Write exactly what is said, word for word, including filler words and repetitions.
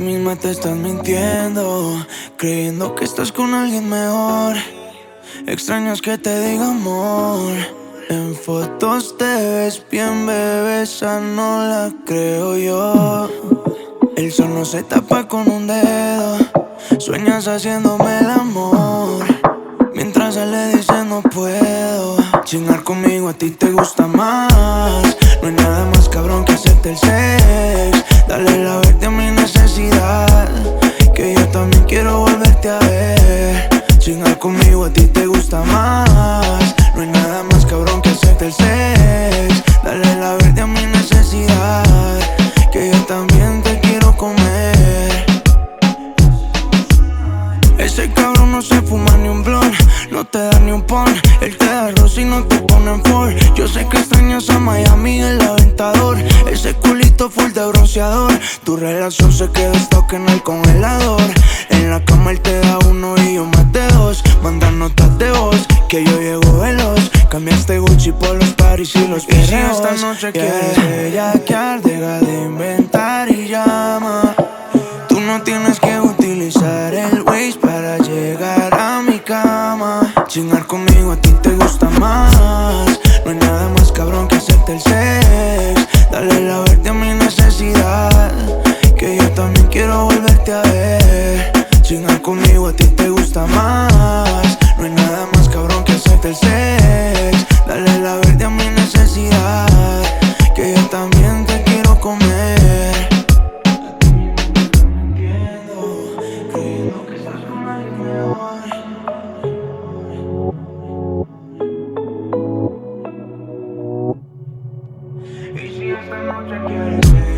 misma te estás mintiendo, creyendo que estás con alguien mejor. Extrañas que te diga amor. En fotos te ves bien, bebé, esa no la creo yo. El sol no se tapa con un dedo. Sueñas haciéndome el amor, mientras él le dice no puedo. Chingar conmigo a ti te gusta más. No hay nada más cabrón que hacerte el sex. Dale la verde a mi necesidad, que yo también quiero volverte a ver. Chingar conmigo a ti te gusta más. No hay nada más cabrón que hacerte el sex. Dale la verde a mi necesidad, que yo también te quiero comer. Ese cabrón no se fuma ni un blunt, no te da ni un pon. Él te da arroz y no te pone en Ford. Yo sé que extrañas a Miami, el aventador. Ese culito full de bronceador. Tu relación se quedó stock en el congelador. En la cama él te da uno y yo más de dos. Manda notas de voz, que yo llego veloz. Cambiaste Gucci por los Paris y los perreos. Y si esta noche quieres bellaquear, deja de inventar y llama. Tú no tienes que utilizar el Waze para llegar a mi cama. Chingar conmigo a ti te gusta más. No hay nada más cabrón que hacerte el sex. Dale la verde a mi necesidad, que yo también quiero volverte a ver. Chingar conmigo a ti te gusta más. No hay nada más cabrón que hacerte el sex. Dale la verde a mi necesidad, que yo también te quiero comer. Creyendo que estás con alguien mejor. Y si esta noche quieres ver